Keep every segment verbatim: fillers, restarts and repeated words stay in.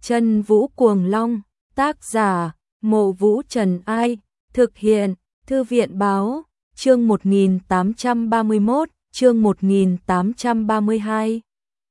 Chân Vũ Cuồng Long, tác giả, Mộ Vũ Trần Ai, thực hiện, Thư viện Báo, chương một nghìn tám trăm ba mươi mốt, chương một nghìn tám trăm ba mươi hai.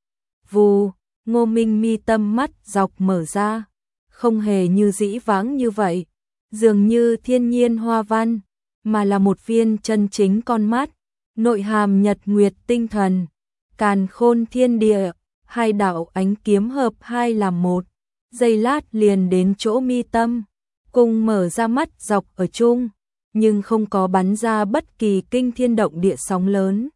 Vù, Ngô Minh mi tâm mắt dọc mở ra, không hề như dĩ vãng như vậy, dường như thiên nhiên hoa văn, mà là một viên chân chính con mắt, nội hàm nhật nguyệt tinh thần, càn khôn thiên địa, hai đạo ánh kiếm hợp hai làm một, giây lát liền đến chỗ mi tâm, cùng mở ra mắt dọc ở chung, nhưng không có bắn ra bất kỳ kinh thiên động địa sóng lớn.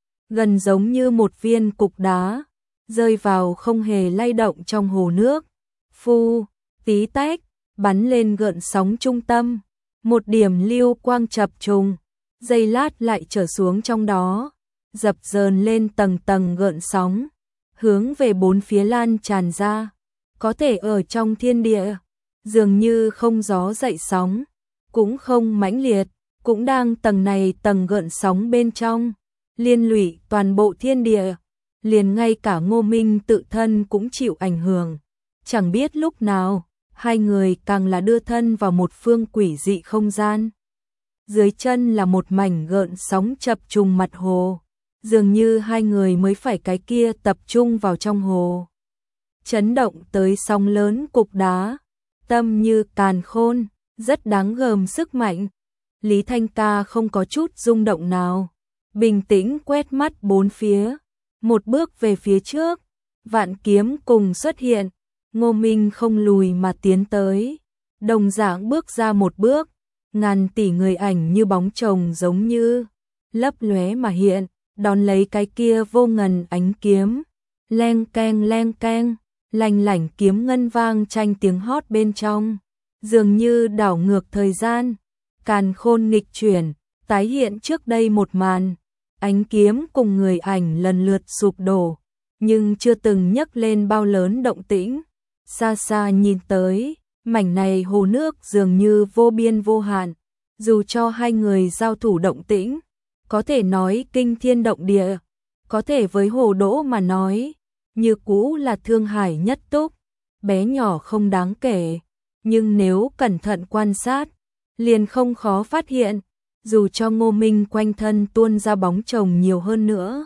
Gần giống như một viên cục đá, rơi vào không hề lay động trong hồ nước. Phu, tí tách, bắn lên gợn sóng trung tâm, một điểm lưu quang chập trùng, giây lát lại trở xuống trong đó, dập dờn lên tầng tầng gợn sóng, hướng về bốn phía lan tràn ra, có thể ở trong thiên địa, dường như không gió dậy sóng, cũng không mãnh liệt, cũng đang tầng này tầng gợn sóng bên trong, liên lụy toàn bộ thiên địa, liền ngay cả Ngô Minh tự thân cũng chịu ảnh hưởng. Chẳng biết lúc nào, hai người càng là đưa thân vào một phương quỷ dị không gian. Dưới chân là một mảnh gợn sóng chập trùng mặt hồ, dường như hai người mới phải cái kia tập trung vào trong hồ. Chấn động tới sóng lớn cục đá, tâm như càn khôn, rất đáng gờm sức mạnh. Lý Thanh Ca không có chút rung động nào, bình tĩnh quét mắt bốn phía, một bước về phía trước, vạn kiếm cùng xuất hiện, Ngô Minh không lùi mà tiến tới, đồng dạng bước ra một bước, ngàn tỷ người ảnh như bóng chồng giống như lấp lóe mà hiện, đón lấy cái kia vô ngần ánh kiếm, leng keng leng keng, lành lảnh kiếm ngân vang tranh tiếng hót bên trong, dường như đảo ngược thời gian, càn khôn nghịch chuyển, tái hiện trước đây một màn, ánh kiếm cùng người ảnh lần lượt sụp đổ, nhưng chưa từng nhấc lên bao lớn động tĩnh. Xa xa nhìn tới, mảnh này hồ nước dường như vô biên vô hạn, dù cho hai người giao thủ động tĩnh, có thể nói kinh thiên động địa, có thể với hồ đỗ mà nói, như cũ là thương hải nhất túc, bé nhỏ không đáng kể, nhưng nếu cẩn thận quan sát, liền không khó phát hiện, dù cho Ngô Minh quanh thân tuôn ra bóng chồng nhiều hơn nữa,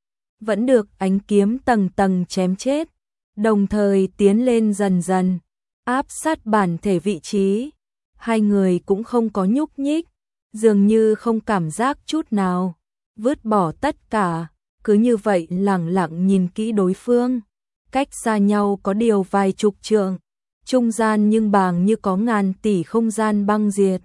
vẫn được ánh kiếm tầng tầng chém chết, đồng thời tiến lên dần dần, áp sát bản thể vị trí, hai người cũng không có nhúc nhích, dường như không cảm giác chút nào, vứt bỏ tất cả, cứ như vậy lẳng lặng nhìn kỹ đối phương, cách xa nhau có điều vài chục trượng, trung gian nhưng bàng như có ngàn tỷ không gian băng diệt.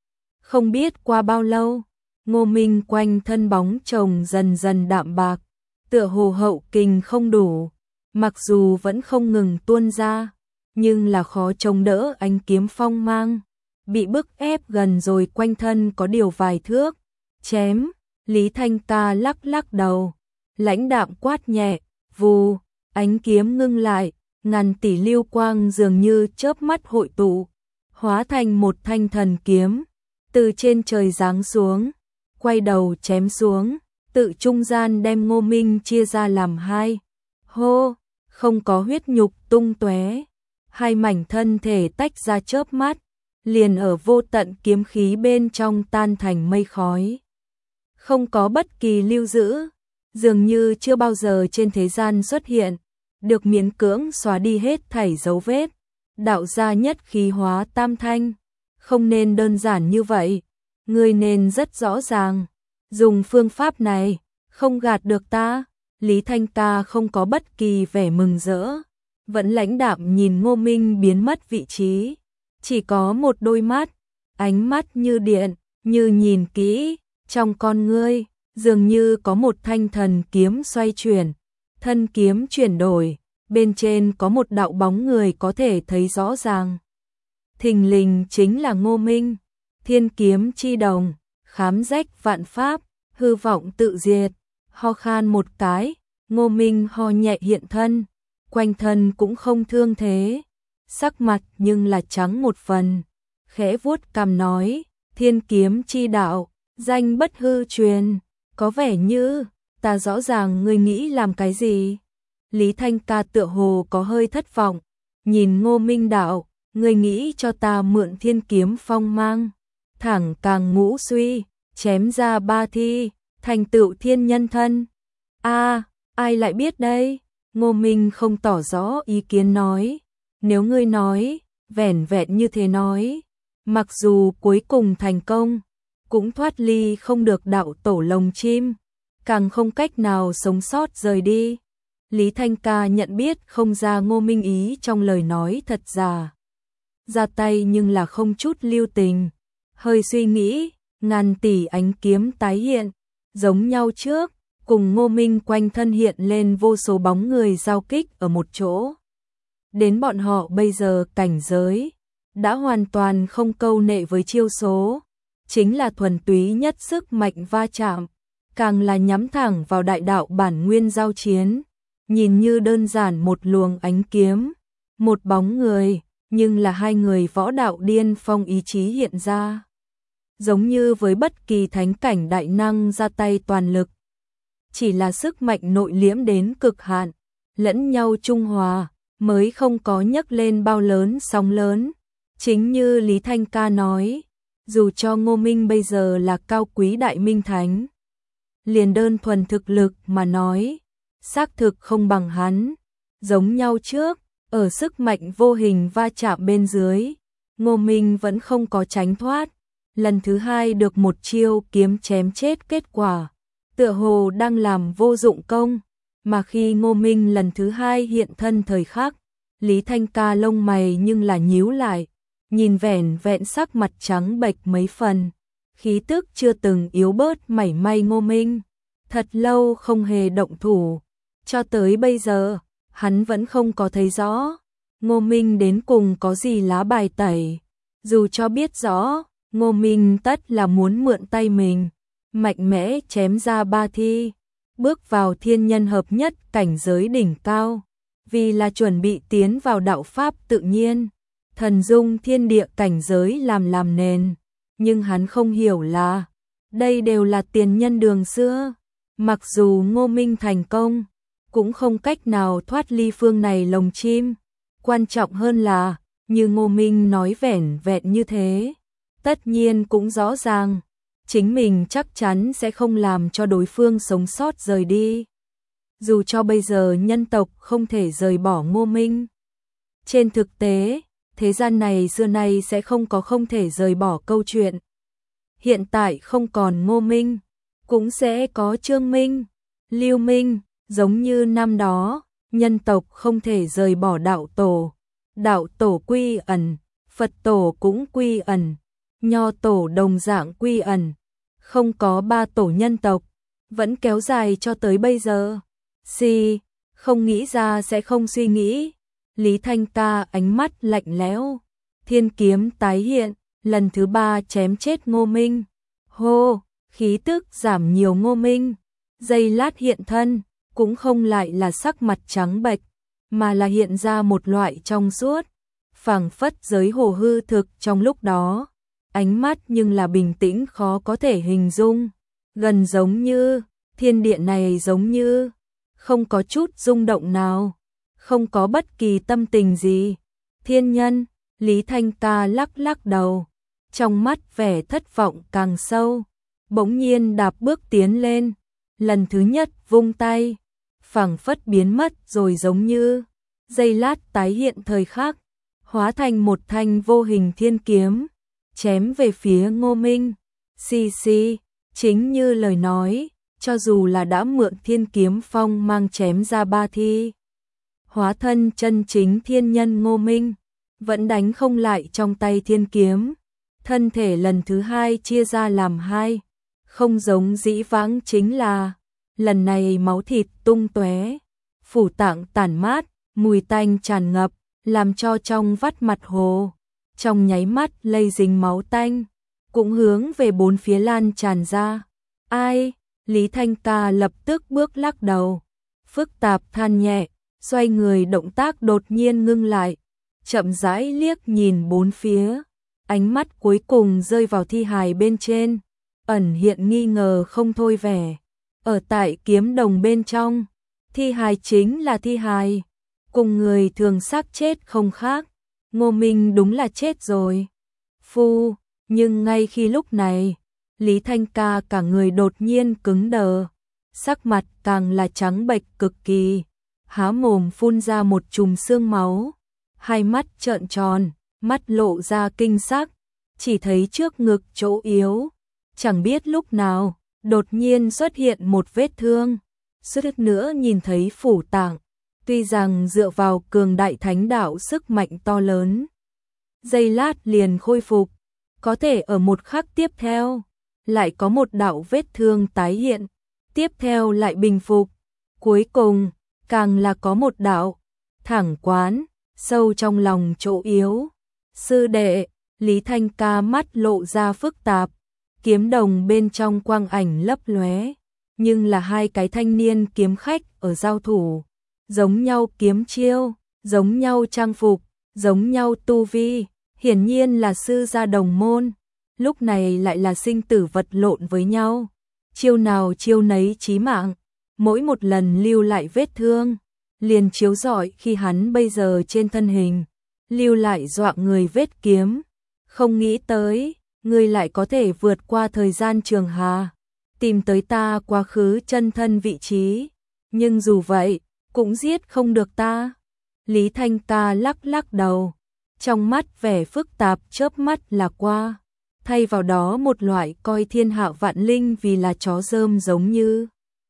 Không biết qua bao lâu, Ngô Minh quanh thân bóng chồng dần dần đạm bạc, tựa hồ hậu kình không đủ, mặc dù vẫn không ngừng tuôn ra, nhưng là khó chống đỡ ánh kiếm phong mang, bị bức ép gần rồi quanh thân có điều vài thước, chém, Lý Thanh Ca lắc lắc đầu, lãnh đạm quát nhẹ, vù, ánh kiếm ngưng lại, ngàn tỷ lưu quang dường như chớp mắt hội tụ, hóa thành một thanh thần kiếm, từ trên trời giáng xuống, quay đầu chém xuống, tự trung gian đem Ngô Minh chia ra làm hai. Hô, không có huyết nhục tung tóe, hai mảnh thân thể tách ra chớp mắt, liền ở vô tận kiếm khí bên trong tan thành mây khói. Không có bất kỳ lưu giữ, dường như chưa bao giờ trên thế gian xuất hiện, được miễn cưỡng xóa đi hết thảy dấu vết, đạo ra nhất khí hóa tam thanh, không nên đơn giản như vậy, ngươi nên rất rõ ràng, dùng phương pháp này, không gạt được ta. Lý Thanh Ca không có bất kỳ vẻ mừng rỡ, vẫn lãnh đạm nhìn Ngô Minh biến mất vị trí, chỉ có một đôi mắt, ánh mắt như điện, như nhìn kỹ, trong con ngươi, dường như có một thanh thần kiếm xoay chuyển, thân kiếm chuyển đổi, bên trên có một đạo bóng người có thể thấy rõ ràng. Thình lình chính là Ngô Minh, thiên kiếm chi đồng, khám rách vạn pháp, hư vọng tự diệt. Ho khan một cái, Ngô Minh ho nhẹ hiện thân, quanh thân cũng không thương thế, sắc mặt nhưng là trắng một phần, khẽ vuốt cằm nói, thiên kiếm chi đạo, danh bất hư truyền, có vẻ như, ta rõ ràng ngươi nghĩ làm cái gì. Lý Thanh Ca tựa hồ có hơi thất vọng, nhìn Ngô Minh đạo, ngươi nghĩ cho ta mượn thiên kiếm phong mang, thẳng càng ngũ suy, chém ra ba thi, thành tựu thiên nhân thân. A, ai lại biết đây? Ngô Minh không tỏ rõ ý kiến nói, nếu ngươi nói, vẻn vẹn như thế nói, mặc dù cuối cùng thành công, cũng thoát ly không được đạo tổ lồng chim, càng không cách nào sống sót rời đi. Lý Thanh Ca nhận biết không ra Ngô Minh ý trong lời nói thật giả. Ra tay nhưng là không chút lưu tình, hơi suy nghĩ, ngàn tỷ ánh kiếm tái hiện, giống nhau trước, cùng Ngô Minh quanh thân hiện lên vô số bóng người giao kích ở một chỗ. Đến bọn họ bây giờ cảnh giới, đã hoàn toàn không câu nệ với chiêu số, chính là thuần túy nhất sức mạnh va chạm, càng là nhắm thẳng vào đại đạo bản nguyên giao chiến, nhìn như đơn giản một luồng ánh kiếm, một bóng người, nhưng là hai người võ đạo điên phong ý chí hiện ra. Giống như với bất kỳ thánh cảnh đại năng ra tay toàn lực, chỉ là sức mạnh nội liễm đến cực hạn, lẫn nhau trung hòa, mới không có nhấc lên bao lớn sóng lớn. Chính như Lý Thanh Ca nói, dù cho Ngô Minh bây giờ là cao quý đại minh thánh, liền đơn thuần thực lực mà nói, xác thực không bằng hắn. Giống nhau trước, ở sức mạnh vô hình va chạm bên dưới, Ngô Minh vẫn không có tránh thoát. Lần thứ hai được một chiêu kiếm chém chết kết quả, tựa hồ đang làm vô dụng công, mà khi Ngô Minh lần thứ hai hiện thân thời khắc, Lý Thanh Ca lông mày nhưng là nhíu lại, nhìn vẻn vẹn sắc mặt trắng bệch mấy phần, khí tức chưa từng yếu bớt mảy may Ngô Minh, thật lâu không hề động thủ, cho tới bây giờ, hắn vẫn không có thấy rõ, Ngô Minh đến cùng có gì lá bài tẩy, dù cho biết rõ, Ngô Minh tất là muốn mượn tay mình, mạnh mẽ chém ra ba thi, bước vào thiên nhân hợp nhất cảnh giới đỉnh cao, vì là chuẩn bị tiến vào đạo pháp tự nhiên, thần dung thiên địa cảnh giới làm làm nền, nhưng hắn không hiểu là, đây đều là tiền nhân đường xưa, mặc dù Ngô Minh thành công, cũng không cách nào thoát ly phương này lồng chim, quan trọng hơn là, như Ngô Minh nói vẻn vẹn như thế. Tất nhiên cũng rõ ràng, chính mình chắc chắn sẽ không làm cho đối phương sống sót rời đi. Dù cho bây giờ nhân tộc không thể rời bỏ Ngô Minh. Trên thực tế, thế gian này xưa nay sẽ không có không thể rời bỏ câu chuyện. Hiện tại không còn Ngô Minh, cũng sẽ có Trương Minh, Lưu Minh, giống như năm đó, nhân tộc không thể rời bỏ đạo tổ. Đạo tổ quy ẩn, Phật tổ cũng quy ẩn. Nho tổ đồng dạng quy ẩn, không có ba tổ nhân tộc, vẫn kéo dài cho tới bây giờ. Si, không nghĩ ra sẽ không suy nghĩ. Lý Thanh Ca ánh mắt lạnh lẽo, thiên kiếm tái hiện, lần thứ ba chém chết Ngô Minh. Hô, khí tức giảm nhiều Ngô Minh, giây lát hiện thân, cũng không lại là sắc mặt trắng bệch, mà là hiện ra một loại trong suốt, phảng phất giới hồ hư thực trong lúc đó. Ánh mắt nhưng là bình tĩnh khó có thể hình dung, gần giống như, thiên địa này giống như, không có chút rung động nào, không có bất kỳ tâm tình gì. Thiên nhân, Lý Thanh Ca lắc lắc đầu, trong mắt vẻ thất vọng càng sâu, bỗng nhiên đạp bước tiến lên, lần thứ nhất vung tay, phảng phất biến mất rồi giống như, giây lát tái hiện thời khắc, hóa thành một thanh vô hình thiên kiếm. Chém về phía Ngô Minh, xì xì, chính như lời nói, cho dù là đã mượn thiên kiếm phong mang chém ra ba thi. Hóa thân chân chính thiên nhân Ngô Minh, vẫn đánh không lại trong tay thiên kiếm, thân thể lần thứ hai chia ra làm hai, không giống dĩ vãng chính là, lần này máu thịt tung tóe, phủ tạng tản mát, mùi tanh tràn ngập, làm cho trong vắt mặt hồ. Trong nháy mắt lây dính máu tanh, cũng hướng về bốn phía lan tràn ra. Ai? Lý Thanh Ca lập tức bước lắc đầu, phức tạp than nhẹ, xoay người động tác đột nhiên ngưng lại, chậm rãi liếc nhìn bốn phía, ánh mắt cuối cùng rơi vào thi hài bên trên, ẩn hiện nghi ngờ không thôi vẻ. Ở tại kiếm đồng bên trong, thi hài chính là thi hài, cùng người thường xác chết không khác. Ngô Minh đúng là chết rồi. Phu, nhưng ngay khi lúc này, Lý Thanh Ca cả người đột nhiên cứng đờ, sắc mặt càng là trắng bệch cực kỳ, há mồm phun ra một chùm xương máu, hai mắt trợn tròn, mắt lộ ra kinh sắc, chỉ thấy trước ngực chỗ yếu, chẳng biết lúc nào, đột nhiên xuất hiện một vết thương, suýt nữa nhìn thấy phủ tạng, tuy rằng dựa vào cường đại thánh đạo sức mạnh to lớn, giây lát liền khôi phục, có thể ở một khắc tiếp theo, lại có một đạo vết thương tái hiện, tiếp theo lại bình phục, cuối cùng, càng là có một đạo, thẳng quán, sâu trong lòng chỗ yếu. Sư đệ, Lý Thanh Ca mắt lộ ra phức tạp, kiếm đồng bên trong quang ảnh lấp lóe, nhưng là hai cái thanh niên kiếm khách ở giao thủ, giống nhau kiếm chiêu, giống nhau trang phục, giống nhau tu vi, hiển nhiên là sư gia đồng môn, lúc này lại là sinh tử vật lộn với nhau, chiêu nào chiêu nấy chí mạng, mỗi một lần lưu lại vết thương, liền chiếu rọi khi hắn bây giờ trên thân hình, lưu lại dọa người vết kiếm, không nghĩ tới, ngươi lại có thể vượt qua thời gian trường hà, tìm tới ta quá khứ chân thân vị trí, nhưng dù vậy, cũng giết không được ta. Lý Thanh Ca lắc lắc đầu, trong mắt vẻ phức tạp chớp mắt là qua, thay vào đó một loại coi thiên hạ vạn linh vì là chó rơm giống như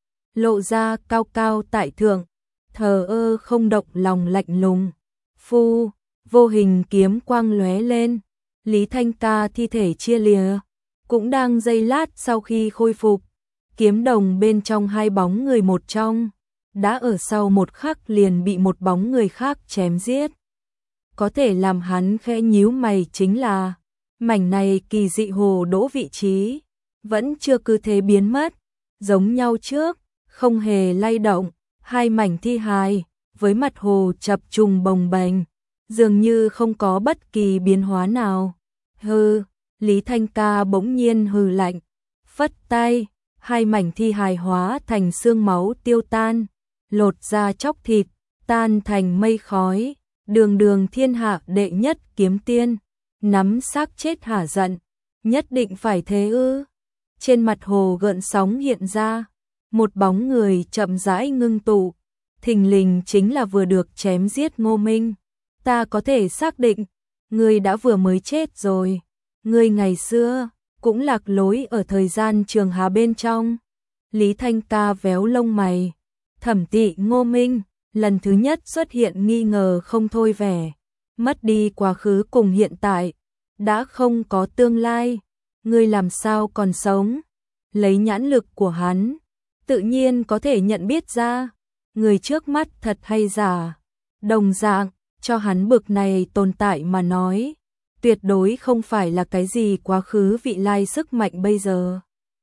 lộ ra cao cao tại thượng, thờ ơ không động lòng lạnh lùng. Phu, vô hình kiếm quang lóe lên, Lý Thanh Ca thi thể chia lìa, cũng đang giây lát sau khi khôi phục, kiếm đồng bên trong hai bóng người một trong, đã ở sau một khắc liền bị một bóng người khác chém giết. Có thể làm hắn khẽ nhíu mày chính là, mảnh này kỳ dị hồ đỗ vị trí, vẫn chưa cứ thế biến mất, giống nhau trước, không hề lay động, hai mảnh thi hài, với mặt hồ chập trùng bồng bềnh, dường như không có bất kỳ biến hóa nào. Hừ, Lý Thanh Ca bỗng nhiên hừ lạnh, phất tay, hai mảnh thi hài hóa thành xương máu tiêu tan, lột ra chóc thịt, tan thành mây khói, đường đường thiên hạ đệ nhất kiếm tiên, nắm xác chết hả giận, nhất định phải thế ư. Trên mặt hồ gợn sóng hiện ra, một bóng người chậm rãi ngưng tụ, thình lình chính là vừa được chém giết Ngô Minh. Ta có thể xác định, ngươi đã vừa mới chết rồi, ngươi ngày xưa cũng lạc lối ở thời gian trường hà bên trong. Lý Thanh Ca véo lông mày, thẩm tị Ngô Minh, lần thứ nhất xuất hiện nghi ngờ không thôi vẻ, mất đi quá khứ cùng hiện tại, đã không có tương lai, ngươi làm sao còn sống? Lấy nhãn lực của hắn, tự nhiên có thể nhận biết ra, người trước mắt thật hay giả, đồng dạng, cho hắn bực này tồn tại mà nói, tuyệt đối không phải là cái gì quá khứ vị lai sức mạnh bây giờ.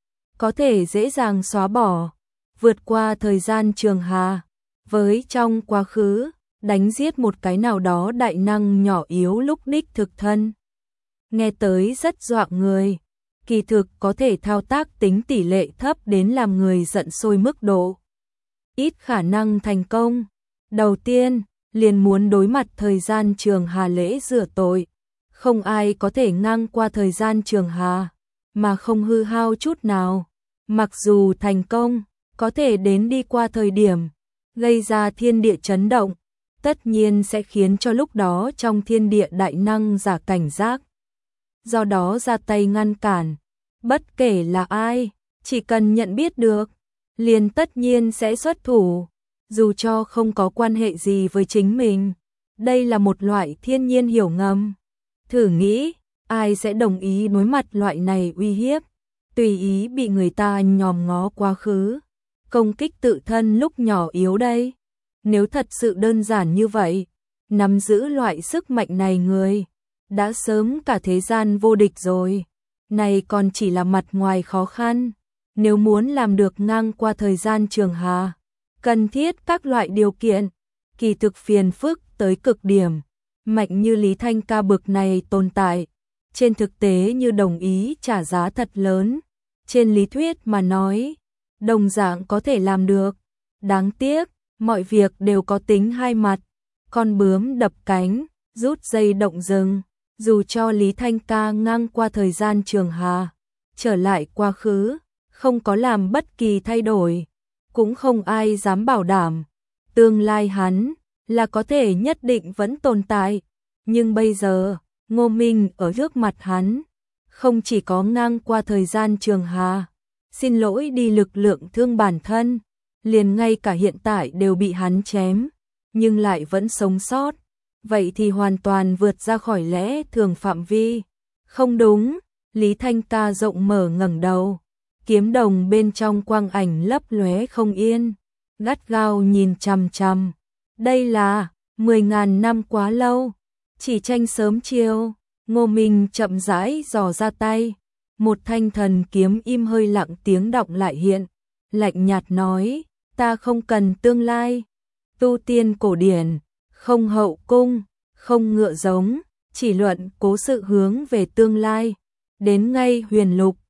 Có thể dễ dàng xóa bỏ, vượt qua thời gian trường hà, với trong quá khứ, đánh giết một cái nào đó đại năng nhỏ yếu lúc đích thực thân. Nghe tới rất dọa người, kỳ thực có thể thao tác tính tỷ lệ thấp đến làm người giận sôi mức độ. Ít khả năng thành công. Đầu tiên, liền muốn đối mặt thời gian trường hà lễ rửa tội. Không ai có thể ngang qua thời gian trường hà, mà không hư hao chút nào. Mặc dù thành công, có thể đến đi qua thời điểm, gây ra thiên địa chấn động, tất nhiên sẽ khiến cho lúc đó trong thiên địa đại năng giả cảnh giác. Do đó ra tay ngăn cản, bất kể là ai, chỉ cần nhận biết được, liền tất nhiên sẽ xuất thủ, dù cho không có quan hệ gì với chính mình. Đây là một loại thiên nhiên hiểu ngầm. Thử nghĩ, ai sẽ đồng ý đối mặt loại này uy hiếp, tùy ý bị người ta nhòm ngó quá khứ, công kích tự thân lúc nhỏ yếu đây. Nếu thật sự đơn giản như vậy, nắm giữ loại sức mạnh này người, đã sớm cả thế gian vô địch rồi. Này còn chỉ là mặt ngoài khó khăn, nếu muốn làm được ngang qua thời gian trường hà, cần thiết các loại điều kiện, kỳ thực phiền phức tới cực điểm. Mạnh như Lý Thanh Ca bực này tồn tại, trên thực tế như đồng ý trả giá thật lớn, trên lý thuyết mà nói, đồng dạng có thể làm được. Đáng tiếc, mọi việc đều có tính hai mặt, con bướm đập cánh, rút dây động rừng, dù cho Lý Thanh Ca ngang qua thời gian trường hà, trở lại quá khứ, không có làm bất kỳ thay đổi, cũng không ai dám bảo đảm tương lai hắn là có thể nhất định vẫn tồn tại, nhưng bây giờ, Ngô Minh ở trước mặt hắn, không chỉ có ngang qua thời gian trường hà, xin lỗi đi lực lượng thương bản thân, liền ngay cả hiện tại đều bị hắn chém, nhưng lại vẫn sống sót, vậy thì hoàn toàn vượt ra khỏi lẽ thường phạm vi. Không đúng, Lý Thanh Ca rộng mở ngẩng đầu, kiếm đồng bên trong quang ảnh lấp lóe không yên, gắt gao nhìn chằm chằm. Đây là mười ngàn năm quá lâu, chỉ tranh sớm chiều. Ngô Minh chậm rãi dò ra tay, một thanh thần kiếm im hơi lặng tiếng động lại hiện, lạnh nhạt nói, ta không cần tương lai, tu tiên cổ điển, không hậu cung, không ngựa giống, chỉ luận cố sự hướng về tương lai, đến ngay huyền lục,